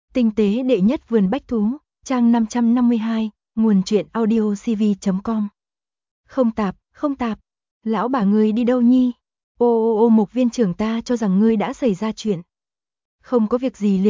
Tinh tế đệ nhất vườn bách thú, trang 552, nguồn truyện audio cv.com. Không tạp, lão bà ngươi đi đâu nhi? Ô, Mộc viên trưởng ta cho rằng ngươi đã xảy ra chuyện. Không có việc gì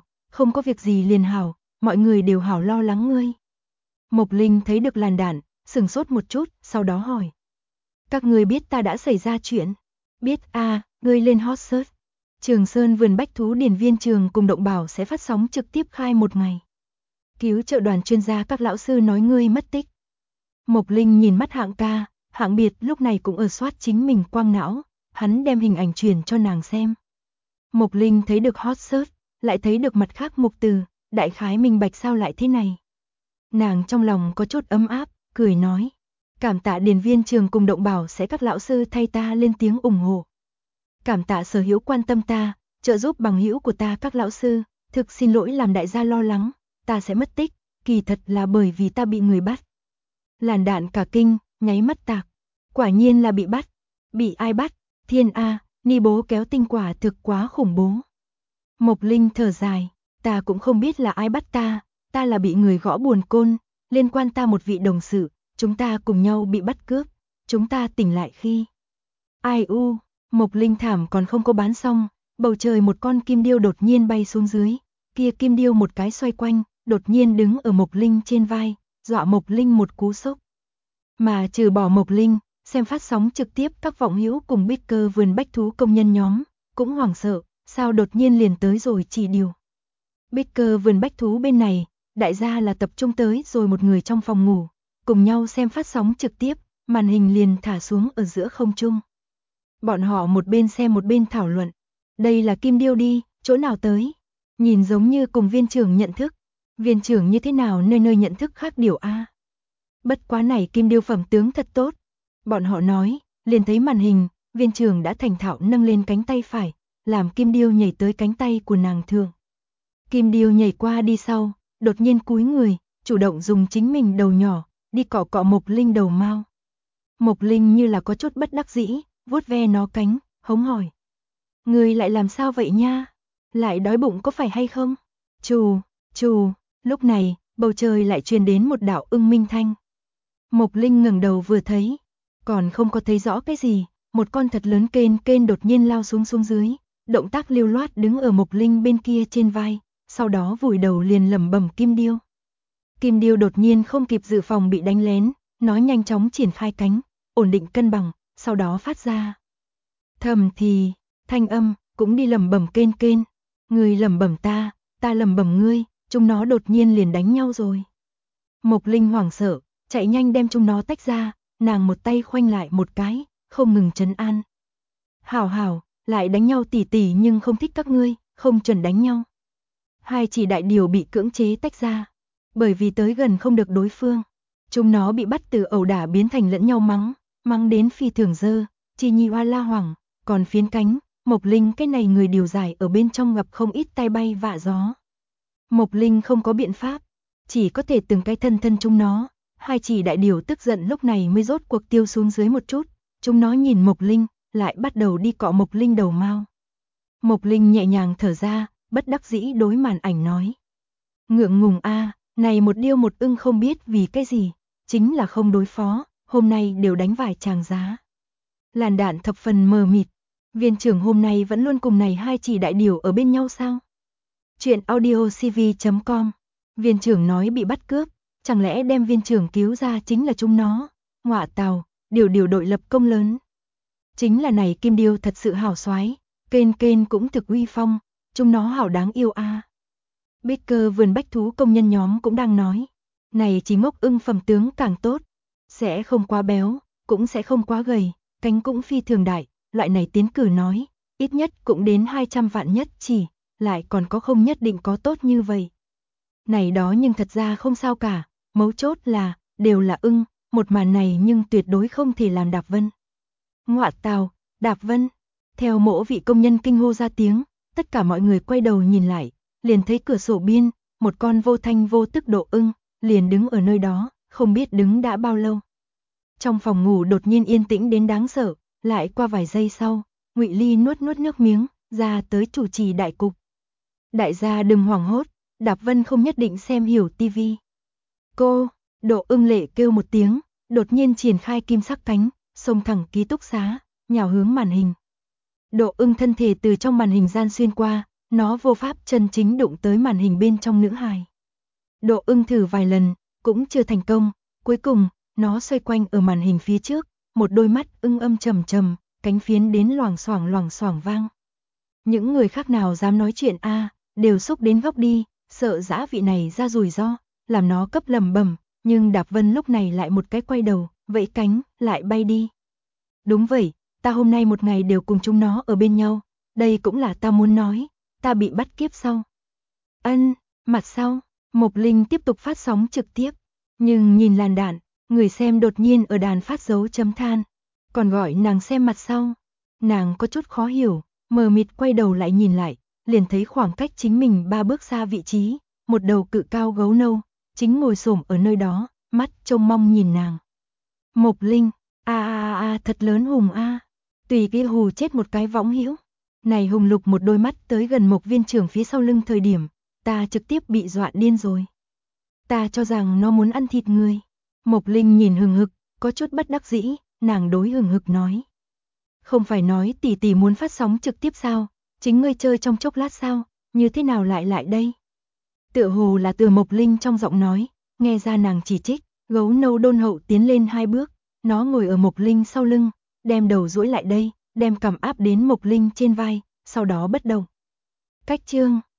liền hảo, mọi người đều hảo lo lắng ngươi. Mộc Linh thấy được làn đạn, sừng sốt một chút, sau đó hỏi. Các ngươi biết ta đã xảy ra chuyện? Biết ngươi lên hot search. Trường Sơn vườn bách thú điển viên trường cùng Động Bảo sẽ phát sóng trực tiếp khai một ngày. Cứu trợ đoàn chuyên gia các lão sư nói ngươi mất tích. Mộc Linh nhìn mắt Hạng ca, Hạng Biệt lúc này cũng ở soát chính mình quang não, hắn đem hình ảnh truyền cho nàng xem. Mộc Linh thấy được hot search, lại thấy được mặt khác mục từ, đại khái minh bạch sao lại thế này. Nàng trong lòng có chút ấm áp, cười nói. Cảm tạ điển viên trường cùng Động Bảo sẽ các lão sư thay ta lên tiếng ủng hộ. Cảm tạ sở hữu quan tâm ta, trợ giúp bằng hữu của ta các lão sư, thực xin lỗi làm đại gia lo lắng, ta sẽ mất tích, kỳ thật là bởi vì ta bị người bắt. Làn đạn cả kinh, nháy mắt tạc, quả nhiên là bị bắt. Bị ai bắt? Thiên A, ni bố kéo tinh quả thực quá khủng bố. Mộc Linh thở dài, ta cũng không biết là ai bắt ta là bị người gõ buồn côn, liên quan ta một vị đồng sự, chúng ta cùng nhau bị bắt cướp, chúng ta tỉnh lại khi. Ai u, Mộc Linh thảm còn không có bán xong, bầu trời một con kim điêu đột nhiên bay xuống dưới, kia kim điêu một cái xoay quanh, đột nhiên đứng ở Mộc Linh trên vai, dọa Mộc Linh một cú sốc. Mà trừ bỏ Mộc Linh, xem phát sóng trực tiếp các vọng hữu cùng Bicker vườn bách thú công nhân nhóm, cũng hoảng sợ, sao đột nhiên liền tới rồi chỉ điều. Bicker vườn bách thú bên này, đại gia là tập trung tới rồi một người trong phòng ngủ, cùng nhau xem phát sóng trực tiếp, màn hình liền thả xuống ở giữa không trung. Bọn họ một bên xem một bên thảo luận, đây là kim điêu đi, chỗ nào tới, nhìn giống như cùng viên trưởng nhận thức, viên trưởng như thế nào nơi nơi nhận thức khác điều a. Bất quá này kim điêu phẩm tướng thật tốt, bọn họ nói, liền thấy màn hình, viên trưởng đã thành thạo nâng lên cánh tay phải, làm kim điêu nhảy tới cánh tay của nàng thường. Kim điêu nhảy qua đi sau, đột nhiên cúi người, chủ động dùng chính mình đầu nhỏ, đi cọ cọ Mộc Linh đầu mao. Mộc Linh như là có chút bất đắc dĩ, vuốt ve nó cánh, hống hỏi. Người lại làm sao vậy nha? Lại đói bụng có phải hay không? Chù, lúc này, bầu trời lại truyền đến một đạo ưng minh thanh. Mộc Linh ngẩng đầu vừa thấy, còn không có thấy rõ cái gì, một con thật lớn kên đột nhiên lao xuống dưới, động tác lưu loát đứng ở Mộc Linh bên kia trên vai, sau đó vùi đầu liền lẩm bẩm kim điêu. Kim điêu đột nhiên không kịp dự phòng bị đánh lén, nó nhanh chóng triển khai cánh, ổn định cân bằng, sau đó phát ra. Thầm thì, thanh âm, cũng đi lẩm bẩm kên, người lẩm bẩm ta lẩm bẩm ngươi, chúng nó đột nhiên liền đánh nhau rồi. Mộc Linh hoảng sợ, chạy nhanh đem chúng nó tách ra, nàng một tay khoanh lại một cái, không ngừng trấn an. Hảo, lại đánh nhau tỉ nhưng không thích các ngươi, không chuẩn đánh nhau. Hai chỉ đại điều bị cưỡng chế tách ra, bởi vì tới gần không được đối phương. Chúng nó bị bắt từ ẩu đả biến thành lẫn nhau mắng đến phi thường dơ, chi nhi hoa la hoảng, còn phiến cánh, Mộc Linh cái này người điều giải ở bên trong gặp không ít tai bay vạ gió. Mộc Linh không có biện pháp, chỉ có thể từng cái thân chúng nó, hai chỉ đại điều tức giận lúc này mới rốt cuộc tiêu xuống dưới một chút, chúng nó nhìn Mộc Linh, lại bắt đầu đi cọ Mộc Linh đầu mao. Mộc Linh nhẹ nhàng thở ra, bất đắc dĩ đối màn ảnh nói. Ngượng ngùng này một điêu một ưng không biết vì cái gì, chính là không đối phó, hôm nay đều đánh vài tràng giá. Làn đạn thập phần mờ mịt, viên trưởng hôm nay vẫn luôn cùng này hai chỉ đại điều ở bên nhau sao? Chuyện audio cv.com, viên trưởng nói bị bắt cướp, chẳng lẽ đem viên trưởng cứu ra chính là chúng nó? Ngọa tào, điều đội lập công lớn. Chính là này kim điêu thật sự hảo xoái, kên cũng thực uy phong, chúng nó hảo đáng yêu a. Bicker vườn bách thú công nhân nhóm cũng đang nói, này chỉ ngốc ưng phẩm tướng càng tốt, sẽ không quá béo, cũng sẽ không quá gầy, cánh cũng phi thường đại, loại này tiến cử nói, ít nhất cũng đến 200 vạn nhất chỉ, lại còn có không nhất định có tốt như vậy. Này đó nhưng thật ra không sao cả, mấu chốt là, đều là ưng, một màn này nhưng tuyệt đối không thể làm Đạp Vân. Ngọa tào, Đạp Vân, theo mỗi vị công nhân kinh hô ra tiếng, tất cả mọi người quay đầu nhìn lại, liền thấy cửa sổ biên, một con vô thanh vô tức độ ưng, liền đứng ở nơi đó, không biết đứng đã bao lâu. Trong phòng ngủ đột nhiên yên tĩnh đến đáng sợ, lại qua vài giây sau, Ngụy Ly nuốt nước miếng, ra tới chủ trì đại cục. Đại gia đừng hoảng hốt, Đạp Vân không nhất định xem hiểu tivi. Cô, Độ Ưng Lệ kêu một tiếng, đột nhiên triển khai kim sắc cánh, xông thẳng ký túc xá, nhào hướng màn hình. Độ Ưng thân thể từ trong màn hình gian xuyên qua, nó vô pháp chân chính đụng tới màn hình bên trong nữ hài. Độ Ưng thử vài lần, cũng chưa thành công, cuối cùng, nó xoay quanh ở màn hình phía trước, một đôi mắt ưng âm trầm trầm, cánh phiến đến loảng xoảng vang. Những người khác nào dám nói chuyện đều xúc đến góc đi, sợ dã vị này ra rủi ro, làm nó cấp lầm bầm, nhưng Đạp Vân lúc này lại một cái quay đầu, vẫy cánh, lại bay đi. Đúng vậy, ta hôm nay một ngày đều cùng chúng nó ở bên nhau, đây cũng là ta muốn nói, ta bị bắt kiếp sau. Mặt sau, Mộc Linh tiếp tục phát sóng trực tiếp, nhưng nhìn làn đạn, người xem đột nhiên ở đàn phát dấu chấm than, còn gọi nàng xem mặt sau. Nàng có chút khó hiểu, mờ mịt quay đầu lại nhìn lại, liền thấy khoảng cách chính mình 3 bước xa vị trí, một đầu cự cao gấu nâu, chính ngồi xổm ở nơi đó, mắt trông mong nhìn nàng. Mộc Linh, thật lớn hùng tùy kia hù chết một cái võng hữu. Này hùng lục một đôi mắt tới gần Mộc viên trưởng phía sau lưng thời điểm, ta trực tiếp bị dọa điên rồi. Ta cho rằng nó muốn ăn thịt người. Mộc Linh nhìn hừng hực, có chút bất đắc dĩ, nàng đối hừng hực nói. Không phải nói tỷ tỷ muốn phát sóng trực tiếp sao, chính ngươi chơi trong chốc lát sao, như thế nào lại đây? Tựa hồ là từ Mộc Linh trong giọng nói, nghe ra nàng chỉ trích, gấu nâu đôn hậu tiến lên 2 bước, nó ngồi ở Mộc Linh sau lưng, đem đầu duỗi lại đây, đem cằm áp đến Mộc Linh trên vai, sau đó bất động. Cách chương